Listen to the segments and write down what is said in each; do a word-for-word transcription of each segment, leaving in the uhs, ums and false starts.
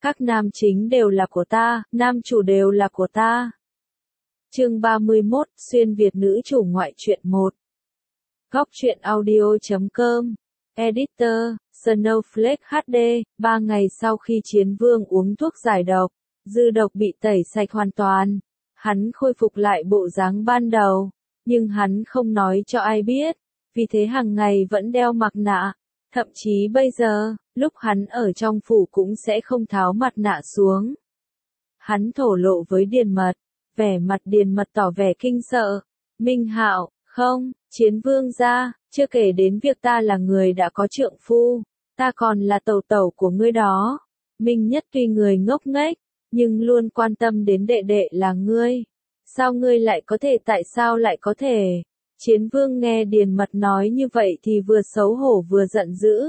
Các nam chính đều là của ta, nam chủ đều là của ta. Chương ba mươi mốt, xuyên Việt nữ chủ ngoại truyện một. Góc truyện audio chấm com. Editor, Snowflake hát đê, ba ngày sau khi Chiến Vương uống thuốc giải độc, dư độc bị tẩy sạch hoàn toàn. Hắn khôi phục lại bộ dáng ban đầu, nhưng hắn không nói cho ai biết, vì thế hàng ngày vẫn đeo mặt nạ. Thậm chí bây giờ, lúc hắn ở trong phủ cũng sẽ không tháo mặt nạ xuống. Hắn thổ lộ với Điền Mật, vẻ mặt Điền Mật tỏ vẻ kinh sợ. Minh Hạo, không, Chiến Vương gia, chưa kể đến việc ta là người đã có trượng phu, ta còn là tẩu tẩu của ngươi đó. Minh Nhất tuy người ngốc nghếch, nhưng luôn quan tâm đến đệ đệ là ngươi. Sao ngươi lại có thể tại sao lại có thể? Chiến Vương nghe Điền Mật nói như vậy thì vừa xấu hổ vừa giận dữ.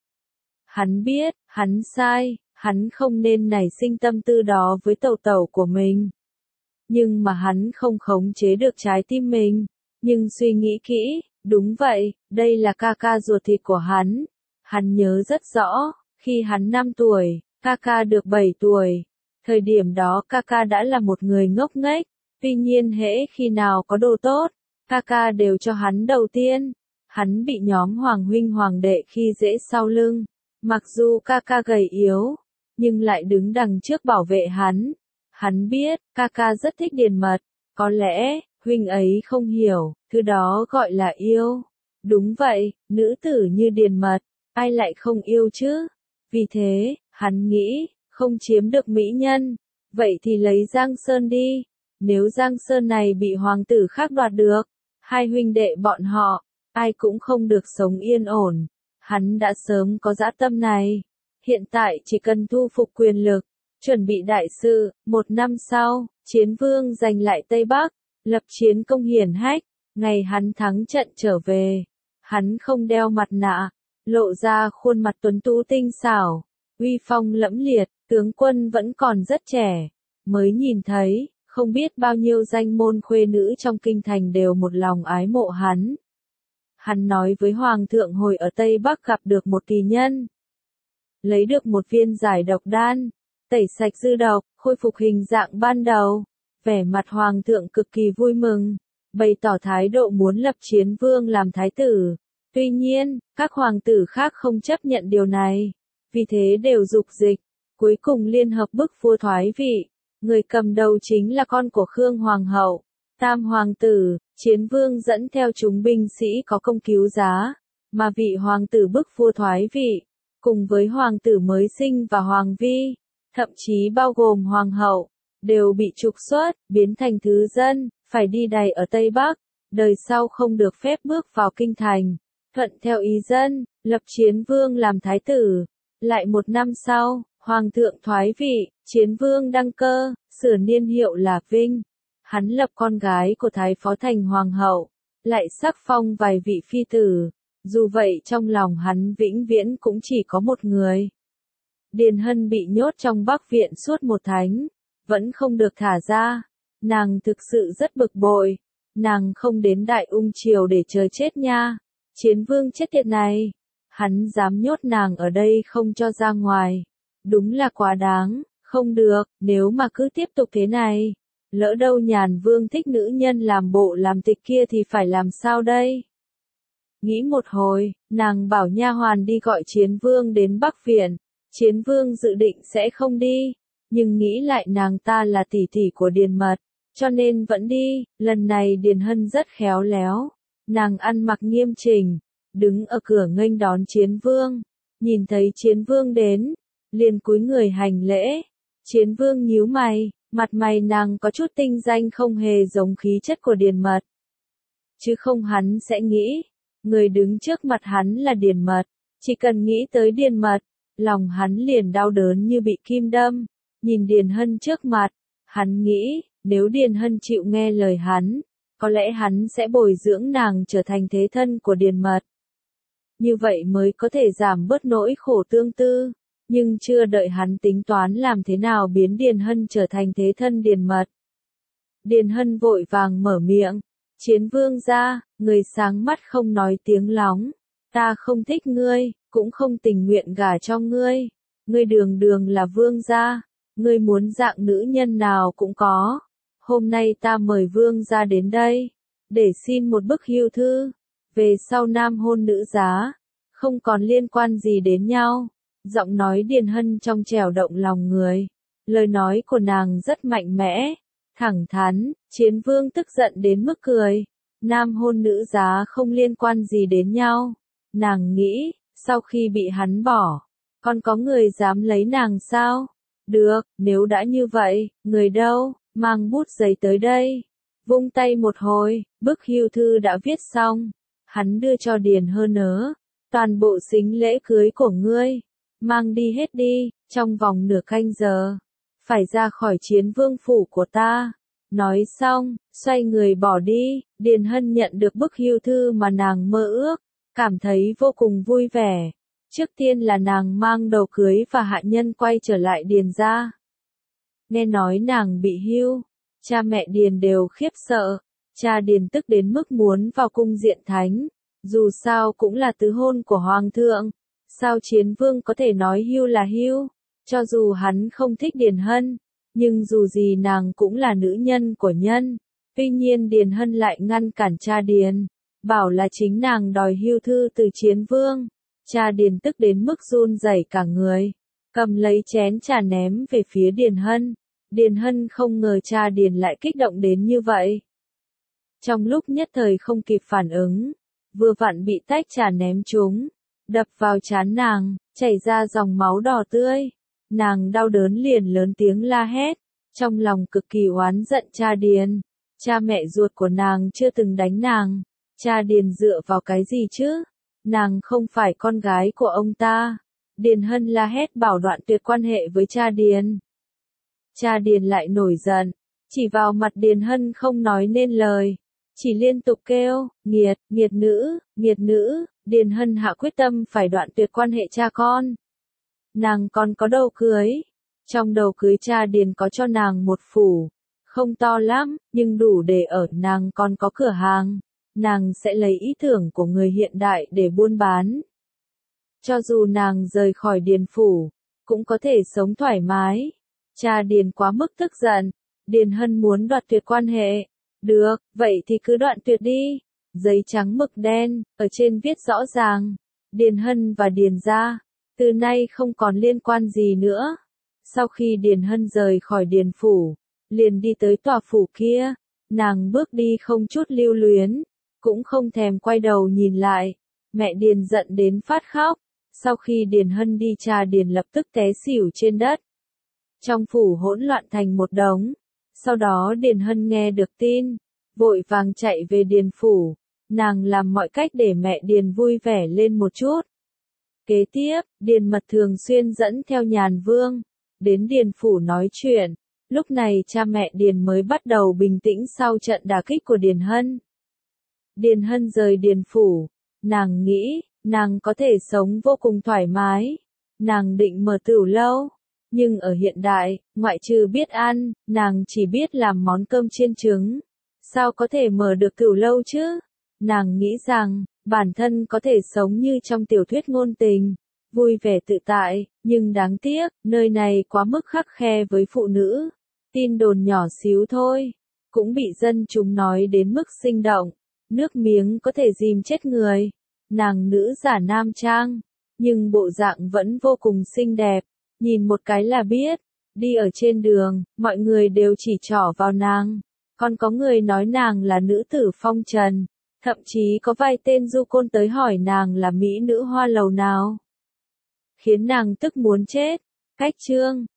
Hắn biết, hắn sai, hắn không nên nảy sinh tâm tư đó với tẩu tẩu của mình. Nhưng mà hắn không khống chế được trái tim mình. Nhưng suy nghĩ kỹ, đúng vậy, đây là ca ca ruột thịt của hắn. Hắn nhớ rất rõ, khi hắn năm tuổi, ca ca được bảy tuổi. Thời điểm đó ca ca đã là một người ngốc nghếch, tuy nhiên hễ khi nào có đồ tốt, ca ca đều cho hắn đầu tiên. Hắn bị nhóm Hoàng huynh Hoàng đệ khi dễ sau lưng. Mặc dù ca ca gầy yếu, nhưng lại đứng đằng trước bảo vệ hắn. Hắn biết, ca ca rất thích Điền Mật. Có lẽ, huynh ấy không hiểu, thứ đó gọi là yêu. Đúng vậy, nữ tử như Điền Mật, ai lại không yêu chứ? Vì thế, hắn nghĩ, không chiếm được mỹ nhân, vậy thì lấy Giang Sơn đi. Nếu Giang Sơn này bị hoàng tử khác đoạt được, hai huynh đệ bọn họ, ai cũng không được sống yên ổn. Hắn đã sớm có dã tâm này. Hiện tại chỉ cần thu phục quyền lực, chuẩn bị đại sự. Một năm sau, Chiến Vương giành lại Tây Bắc, lập chiến công hiển hách. Ngày hắn thắng trận trở về, hắn không đeo mặt nạ, lộ ra khuôn mặt tuấn tú tinh xảo, uy phong lẫm liệt. Tướng quân vẫn còn rất trẻ, mới nhìn thấy, không biết bao nhiêu danh môn khuê nữ trong kinh thành đều một lòng ái mộ hắn. Hắn nói với Hoàng thượng hồi ở Tây Bắc gặp được một kỳ nhân, lấy được một viên giải độc đan, tẩy sạch dư độc, khôi phục hình dạng ban đầu. Vẻ mặt Hoàng thượng cực kỳ vui mừng, bày tỏ thái độ muốn lập Chiến Vương làm thái tử. Tuy nhiên, các hoàng tử khác không chấp nhận điều này, vì thế đều dục dịch, cuối cùng liên hợp bức vua thoái vị. Người cầm đầu chính là con của Khương Hoàng hậu, Tam Hoàng tử. Chiến Vương dẫn theo chúng binh sĩ có công cứu giá, mà vị hoàng tử bức vua thoái vị, cùng với hoàng tử mới sinh và hoàng vi, thậm chí bao gồm hoàng hậu, đều bị trục xuất, biến thành thứ dân, phải đi đày ở Tây Bắc, đời sau không được phép bước vào kinh thành. Thuận theo ý dân, lập Chiến Vương làm thái tử. Lại một năm sau, hoàng thượng thoái vị, Chiến Vương đăng cơ, sửa niên hiệu là Vinh. Hắn lập con gái của Thái Phó thành hoàng hậu, lại sắc phong vài vị phi tử. Dù vậy trong lòng hắn vĩnh viễn cũng chỉ có một người. Điền Hân bị nhốt trong Bắc Viện suốt một tháng, vẫn không được thả ra. Nàng thực sự rất bực bội. Nàng không đến Đại Ung Triều để chờ chết nha. Chiến Vương chết tiệt này, hắn dám nhốt nàng ở đây không cho ra ngoài. Đúng là quá đáng, không được, nếu mà cứ tiếp tục thế này, lỡ đâu Nhàn Vương thích nữ nhân làm bộ làm tịch kia thì phải làm sao đây? Nghĩ một hồi, nàng bảo nha hoàn đi gọi Chiến Vương đến Bắc Viện. Chiến Vương dự định sẽ không đi, nhưng nghĩ lại nàng ta là tỷ tỷ của Điền Mật, cho nên vẫn đi. Lần này Điền Hân rất khéo léo, nàng ăn mặc nghiêm chỉnh, đứng ở cửa nghênh đón Chiến Vương. Nhìn thấy Chiến Vương đến, liền cúi người hành lễ. Chiến Vương nhíu mày, mặt mày nàng có chút tinh danh, không hề giống khí chất của Điền Mật. Chứ không hắn sẽ nghĩ, người đứng trước mặt hắn là Điền Mật. Chỉ cần nghĩ tới Điền Mật, lòng hắn liền đau đớn như bị kim đâm. Nhìn Điền Hân trước mặt, hắn nghĩ, nếu Điền Hân chịu nghe lời hắn, có lẽ hắn sẽ bồi dưỡng nàng trở thành thế thân của Điền Mật. Như vậy mới có thể giảm bớt nỗi khổ tương tư. Nhưng chưa đợi hắn tính toán làm thế nào biến Điền Hân trở thành thế thân Điền Mật, Điền Hân vội vàng mở miệng. Chiến Vương gia, người sáng mắt không nói tiếng lóng. Ta không thích ngươi, cũng không tình nguyện gả cho ngươi. ngươi đường đường là vương gia, ngươi muốn dạng nữ nhân nào cũng có. Hôm nay ta mời vương gia đến đây, để xin một bức hưu thư, về sau nam hôn nữ giá, không còn liên quan gì đến nhau. Giọng nói Điền Hân trong trẻo động lòng người, lời nói của nàng rất mạnh mẽ, thẳng thắn. Chiến vương tức giận đến mức cười, nam hôn nữ giá không liên quan gì đến nhau. Nàng nghĩ, sau khi bị hắn bỏ, còn có người dám lấy nàng sao? Được, nếu đã như vậy, người đâu, mang bút giấy tới đây. Vung tay một hồi, bức hưu thư đã viết xong, hắn đưa cho Điền Hân nớ, toàn bộ sính lễ cưới của ngươi, mang đi hết đi, trong vòng nửa canh giờ, phải ra khỏi Chiến vương phủ của ta. Nói xong, xoay người bỏ đi. Điền Hân nhận được bức hưu thư mà nàng mơ ước, cảm thấy vô cùng vui vẻ. Trước tiên là nàng mang đồ cưới và hạ nhân quay trở lại Điền gia. Nghe nói nàng bị hưu, cha mẹ Điền đều khiếp sợ, cha Điền tức đến mức muốn vào cung diện thánh, dù sao cũng là tứ hôn của hoàng thượng, sao Chiến vương có thể nói hưu là hưu, cho dù hắn không thích Điền Hân, nhưng dù gì nàng cũng là nữ nhân của nhân. Tuy nhiên Điền Hân lại ngăn cản cha Điền, bảo là chính nàng đòi hưu thư từ Chiến vương. Cha Điền tức đến mức run rẩy cả người, cầm lấy chén trà ném về phía Điền Hân. Điền Hân không ngờ cha Điền lại kích động đến như vậy. Trong lúc nhất thời không kịp phản ứng, vừa vặn bị tách trà ném trúng, đập vào trán nàng, chảy ra dòng máu đỏ tươi. Nàng đau đớn liền lớn tiếng la hét, trong lòng cực kỳ oán giận cha Điền. Cha mẹ ruột của nàng chưa từng đánh nàng, cha Điền dựa vào cái gì chứ? Nàng không phải con gái của ông ta. Điền Hân la hét bảo đoạn tuyệt quan hệ với cha Điền. Cha Điền lại nổi giận, chỉ vào mặt Điền Hân không nói nên lời, chỉ liên tục kêu, nghiệt, nghiệt nữ, nghiệt nữ. Điền Hân hạ quyết tâm phải đoạn tuyệt quan hệ cha con. Nàng còn có đầu cưới, trong đầu cưới cha Điền có cho nàng một phủ, không to lắm, nhưng đủ để ở. Nàng còn có cửa hàng, nàng sẽ lấy ý tưởng của người hiện đại để buôn bán. Cho dù nàng rời khỏi Điền phủ, cũng có thể sống thoải mái. Cha Điền quá mức tức giận, Điền Hân muốn đoạt tuyệt quan hệ. Được, vậy thì cứ đoạn tuyệt đi. Giấy trắng mực đen, ở trên viết rõ ràng, Điền Hân và Điền gia, từ nay không còn liên quan gì nữa. Sau khi Điền Hân rời khỏi Điền phủ, liền đi tới tòa phủ kia, nàng bước đi không chút lưu luyến, cũng không thèm quay đầu nhìn lại. Mẹ Điền giận đến phát khóc, sau khi Điền Hân đi cha Điền lập tức té xỉu trên đất. Trong phủ hỗn loạn thành một đống, sau đó Điền Hân nghe được tin, vội vàng chạy về Điền phủ, nàng làm mọi cách để mẹ Điền vui vẻ lên một chút. Kế tiếp, Điền Mật thường xuyên dẫn theo Nhàn Vương, đến Điền phủ nói chuyện, lúc này cha mẹ Điền mới bắt đầu bình tĩnh sau trận đả kích của Điền Hân. Điền Hân rời Điền phủ, nàng nghĩ, nàng có thể sống vô cùng thoải mái, nàng định mở tửu lâu, nhưng ở hiện đại, ngoại trừ biết ăn, nàng chỉ biết làm món cơm chiên trứng, sao có thể mở được tửu lâu chứ? Nàng nghĩ rằng, bản thân có thể sống như trong tiểu thuyết ngôn tình, vui vẻ tự tại, nhưng đáng tiếc, nơi này quá mức khắt khe với phụ nữ. Tin đồn nhỏ xíu thôi, cũng bị dân chúng nói đến mức sinh động, nước miếng có thể dìm chết người. Nàng nữ giả nam trang, nhưng bộ dạng vẫn vô cùng xinh đẹp, nhìn một cái là biết. Đi ở trên đường, mọi người đều chỉ trỏ vào nàng, còn có người nói nàng là nữ tử phong trần. Thậm chí có vài tên du côn tới hỏi nàng là mỹ nữ hoa lầu nào. Khiến nàng tức muốn chết. Cách chương